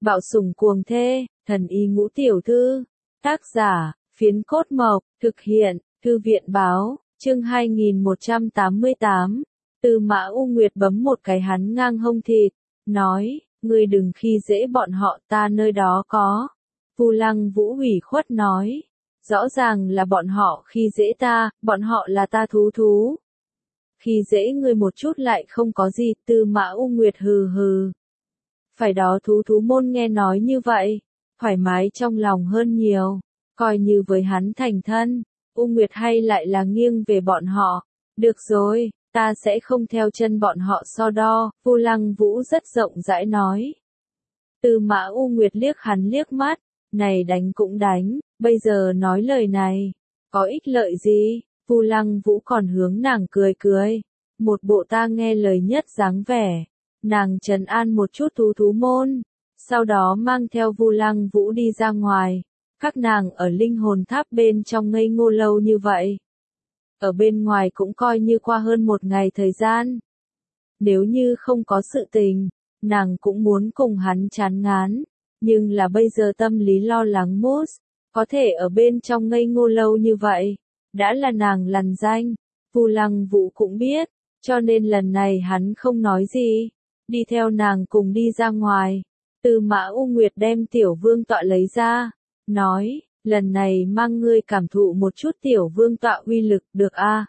Bạo sủng cuồng thê, thần y ngũ tiểu thư. Tác giả, Phiến Cốt Mộc, thực hiện, Thư viện báo, chương 2188. Tư Mã U Nguyệt bấm một cái hắn ngang hông thịt, nói, ngươi đừng khi dễ bọn họ, ta nơi đó có. Vu Lăng Vũ ủy khuất nói, rõ ràng là bọn họ khi dễ ta, bọn họ là ta thú. Khi dễ ngươi một chút lại không có gì, Tư Mã U Nguyệt hừ hừ. Phải đó, thú môn nghe nói như vậy, thoải mái trong lòng hơn nhiều, coi như với hắn thành thân, U Nguyệt hay lại là nghiêng về bọn họ. Được rồi, ta sẽ không theo chân bọn họ so đo, Vu Lăng Vũ rất rộng rãi nói. Tư Mã U Nguyệt liếc hắn liếc mắt, này đánh cũng đánh, bây giờ nói lời này, có ích lợi gì? Vu Lăng Vũ còn hướng nàng cười, một bộ ta nghe lời nhất dáng vẻ. Nàng trấn an một chút thú môn, sau đó mang theo Vu Lăng Vũ đi ra ngoài. Các nàng ở linh hồn tháp bên trong ngây ngô lâu như vậy. Ở bên ngoài cũng coi như qua hơn một ngày thời gian. Nếu như không có sự tình, nàng cũng muốn cùng hắn chán ngán. Nhưng là bây giờ tâm lý lo lắng mút, có thể ở bên trong ngây ngô lâu như vậy. Đã là nàng lằn danh, Vu Lăng Vũ cũng biết, cho nên lần này hắn không nói gì. Đi theo nàng cùng đi ra ngoài. Tư Mã U Nguyệt đem tiểu vương tọa lấy ra, nói, lần này mang ngươi cảm thụ một chút tiểu vương tọa uy lực, được a?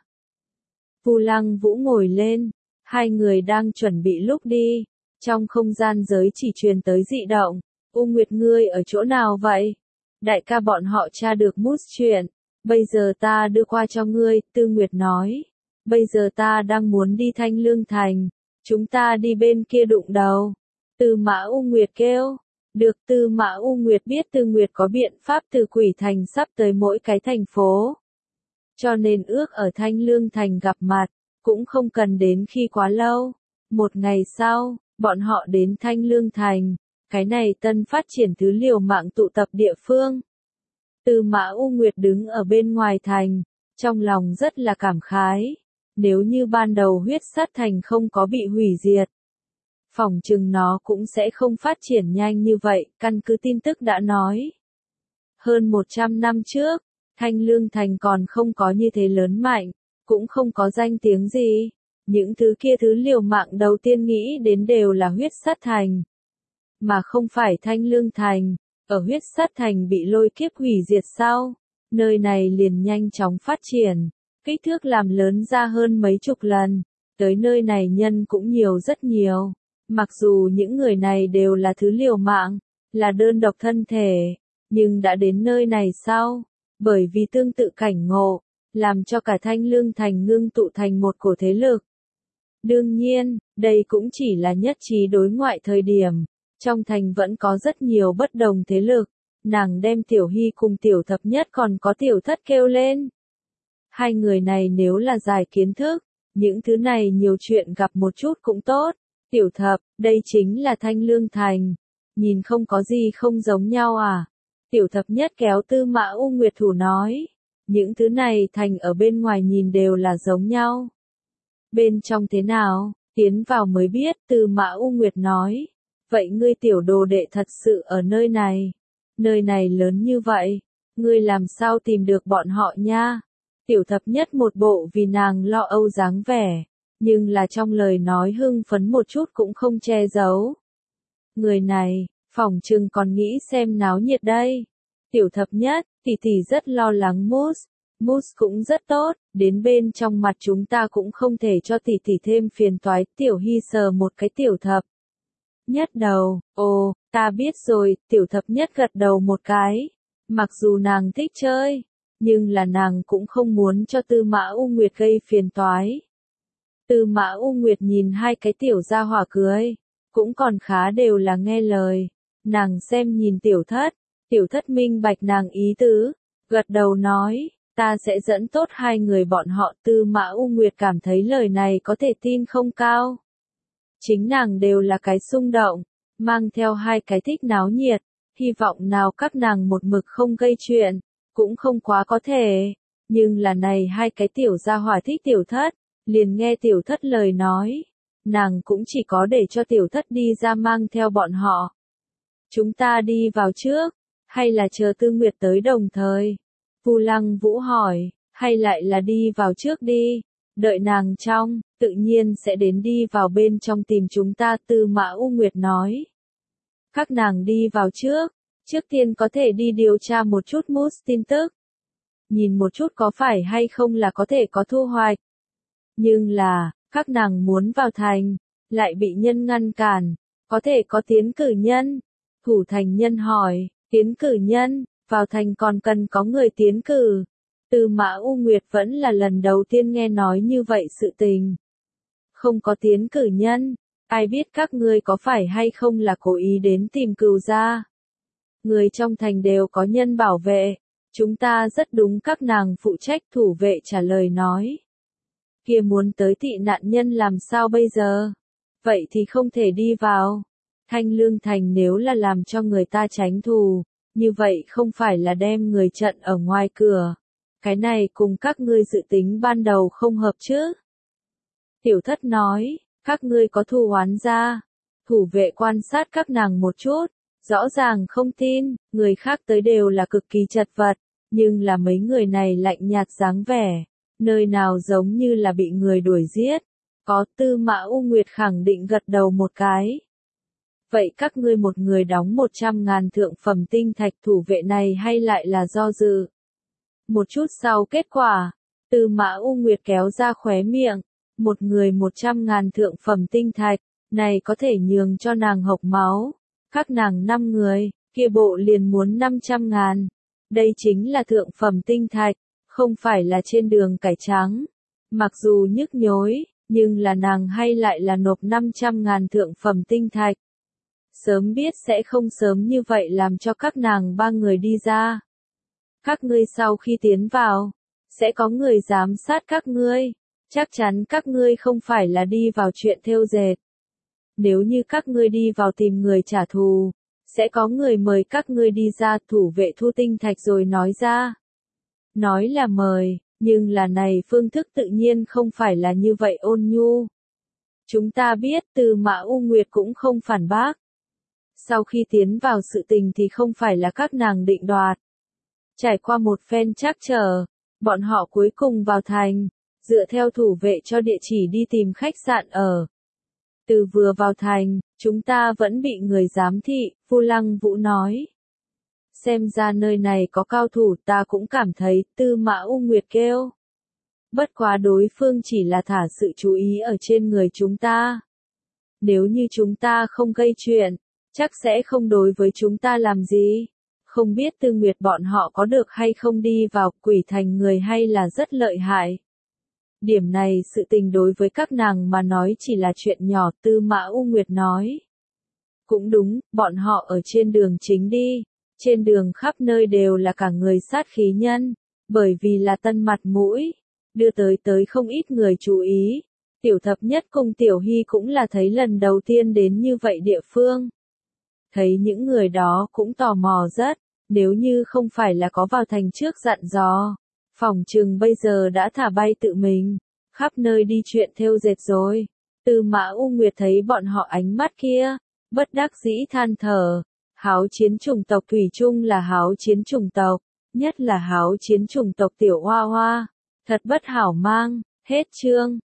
Vu Lăng Vũ ngồi lên, hai người đang chuẩn bị lúc đi, trong không gian giới chỉ truyền tới dị động. U Nguyệt, ngươi ở chỗ nào vậy? Đại ca bọn họ tra được mút chuyện, bây giờ ta đưa qua cho ngươi, Tư Nguyệt nói. Bây giờ ta đang muốn đi Thanh Lương Thành, chúng ta đi bên kia đụng đầu. Tư Mã U Nguyệt kêu. Được, Tư Mã U Nguyệt biết Tư Nguyệt có biện pháp từ Quỷ Thành sắp tới mỗi cái thành phố. Cho nên ước ở Thanh Lương Thành gặp mặt, cũng không cần đến khi quá lâu. Một ngày sau, bọn họ đến Thanh Lương Thành, cái này tân phát triển thứ liều mạng tụ tập địa phương. Tư Mã U Nguyệt đứng ở bên ngoài thành, trong lòng rất là cảm khái. Nếu như ban đầu huyết sát thành không có bị hủy diệt, phỏng chừng nó cũng sẽ không phát triển nhanh như vậy, căn cứ tin tức đã nói. Hơn 100 năm trước, Thanh Lương Thành còn không có như thế lớn mạnh, cũng không có danh tiếng gì. Những thứ kia thứ liều mạng đầu tiên nghĩ đến đều là huyết sát thành, mà không phải Thanh Lương Thành. Ở huyết sát thành bị lôi kiếp hủy diệt sau, nơi này liền nhanh chóng phát triển, kích thước làm lớn ra hơn mấy chục lần, tới nơi này nhân cũng nhiều rất nhiều. Mặc dù những người này đều là thứ liều mạng, là đơn độc thân thể, nhưng đã đến nơi này sau, bởi vì tương tự cảnh ngộ, làm cho cả Thanh Lương Thành ngưng tụ thành một cổ thế lực. Đương nhiên, đây cũng chỉ là nhất trí đối ngoại thời điểm, trong thành vẫn có rất nhiều bất đồng thế lực. Nàng đem Tiểu Hy cùng Tiểu Thập Nhất còn có Tiểu Thất kêu lên. Hai người này nếu là giải kiến thức, những thứ này nhiều chuyện gặp một chút cũng tốt. Tiểu Thập, đây chính là Thanh Lương Thành. Nhìn không có gì không giống nhau à? Tiểu Thập Nhất kéo Tư Mã U Nguyệt thủ nói. Những thứ này thành ở bên ngoài nhìn đều là giống nhau. Bên trong thế nào, tiến vào mới biết, Tư Mã U Nguyệt nói. Vậy ngươi tiểu đồ đệ thật sự ở nơi này. Nơi này lớn như vậy, ngươi làm sao tìm được bọn họ nha? Tiểu Thập Nhất một bộ vì nàng lo âu dáng vẻ, nhưng là trong lời nói hưng phấn một chút cũng không che giấu. Người này, phỏng chừng còn nghĩ xem náo nhiệt đây. Tiểu Thập Nhất, tỷ tỷ rất lo lắng Moose cũng rất tốt, đến bên trong mặt chúng ta cũng không thể cho tỷ tỷ thêm phiền toái. Tiểu Hy sờ một cái Tiểu Thập Nhất đầu, ồ, ta biết rồi, Tiểu Thập Nhất gật đầu một cái. Mặc dù nàng thích chơi, nhưng là nàng cũng không muốn cho Tư Mã U Nguyệt gây phiền toái. Tư Mã U Nguyệt nhìn hai cái tiểu gia hỏa cưới, cũng còn khá đều là nghe lời. Nàng xem nhìn Tiểu Thất minh bạch nàng ý tứ, gật đầu nói, ta sẽ dẫn tốt hai người bọn họ. Tư Mã U Nguyệt cảm thấy lời này có thể tin không cao. Chính nàng đều là cái xung động, mang theo hai cái thích náo nhiệt, hy vọng nào các nàng một mực không gây chuyện, cũng không quá có thể. Nhưng là này hai cái tiểu gia hỏa thích Tiểu Thất, liền nghe Tiểu Thất lời nói, nàng cũng chỉ có để cho Tiểu Thất đi ra mang theo bọn họ. Chúng ta đi vào trước, hay là chờ Tư Nguyệt tới đồng thời? Vu Lăng Vũ hỏi, hay lại là đi vào trước đi, đợi nàng trong, tự nhiên sẽ đến đi vào bên trong tìm chúng ta. Tư Mã U Nguyệt nói. Các nàng đi vào trước tiên có thể đi điều tra một chút mút tin tức. Nhìn một chút có phải hay không là có thể có thu hoạch. Nhưng là, các nàng muốn vào thành, lại bị nhân ngăn cản, có thể có tiến cử nhân. Thủ thành nhân hỏi, tiến cử nhân, vào thành còn cần có người tiến cử. Tư Mã U Nguyệt vẫn là lần đầu tiên nghe nói như vậy sự tình. Không có tiến cử nhân, ai biết các ngươi có phải hay không là cố ý đến tìm cừu gia. Người trong thành đều có nhân bảo vệ, chúng ta rất đúng. Các nàng phụ trách thủ vệ trả lời nói. Kia muốn tới tị nạn nhân làm sao bây giờ? Vậy thì không thể đi vào. Thanh Lương Thành nếu là làm cho người ta tránh thù, như vậy không phải là đem người trận ở ngoài cửa. Cái này cùng các ngươi dự tính ban đầu không hợp chứ? Tiểu Thất nói, các ngươi có thù oán ra. Thủ vệ quan sát các nàng một chút, rõ ràng không tin, người khác tới đều là cực kỳ chật vật, nhưng là mấy người này lạnh nhạt dáng vẻ, nơi nào giống như là bị người đuổi giết. Có. Tư Mã U Nguyệt khẳng định gật đầu một cái. Vậy các ngươi một người đóng 100.000 thượng phẩm tinh thạch, thủ vệ này hay lại là do dự? Một chút sau kết quả, Tư Mã U Nguyệt kéo ra khóe miệng, một người 100.000 thượng phẩm tinh thạch, này có thể nhường cho nàng hộc máu. Các nàng 5 người, kia bộ liền muốn 500.000. Đây chính là thượng phẩm tinh thạch, không phải là trên đường cải trắng. Mặc dù nhức nhối, nhưng là nàng hay lại là nộp 500.000 thượng phẩm tinh thạch. Sớm biết sẽ không sớm như vậy làm cho các nàng 3 người đi ra. Các ngươi sau khi tiến vào, sẽ có người giám sát các ngươi. Chắc chắn các ngươi không phải là đi vào chuyện thêu dệt. Nếu như các ngươi đi vào tìm người trả thù, sẽ có người mời các ngươi đi ra. Thủ vệ thu tinh thạch rồi nói ra. Nói là mời, nhưng là này phương thức tự nhiên không phải là như vậy ôn nhu. Chúng ta biết. Tư Mã U Nguyệt cũng không phản bác. Sau khi tiến vào sự tình thì không phải là các nàng định đoạt. Trải qua một phen trắc trở, bọn họ cuối cùng vào thành, dựa theo thủ vệ cho địa chỉ đi tìm khách sạn ở. Từ vừa vào thành, chúng ta vẫn bị người giám thị. Vu Lăng Vũ nói. Xem ra nơi này có cao thủ. Ta cũng cảm thấy. Tư Mã U Nguyệt kêu. Bất quá đối phương chỉ là thả sự chú ý ở trên người chúng ta. Nếu như chúng ta không gây chuyện, chắc sẽ không đối với chúng ta làm gì. Không biết Tư Nguyệt bọn họ có được hay không đi vào quỷ thành người hay là rất lợi hại. Điểm này sự tình đối với các nàng mà nói chỉ là chuyện nhỏ. Tư Mã U Nguyệt nói. Cũng đúng, bọn họ ở trên đường chính đi. Trên đường khắp nơi đều là cả người sát khí nhân. Bởi vì là tân mặt mũi, đưa tới không ít người chú ý. Tiểu Thập Nhất cùng Tiểu Hy cũng là thấy lần đầu tiên đến như vậy địa phương. Thấy những người đó cũng tò mò rất, nếu như không phải là có vào thành trước dặn dò, phỏng chừng bây giờ đã thả bay tự mình, khắp nơi đi chuyện thêu dệt rồi. Tư Mã U Nguyệt thấy bọn họ ánh mắt kia, bất đắc dĩ than thở, háo chiến chủng tộc thủy chung là háo chiến chủng tộc, nhất là háo chiến chủng tộc Tiểu Hoa Hoa, thật bất hảo mang. Hết chương.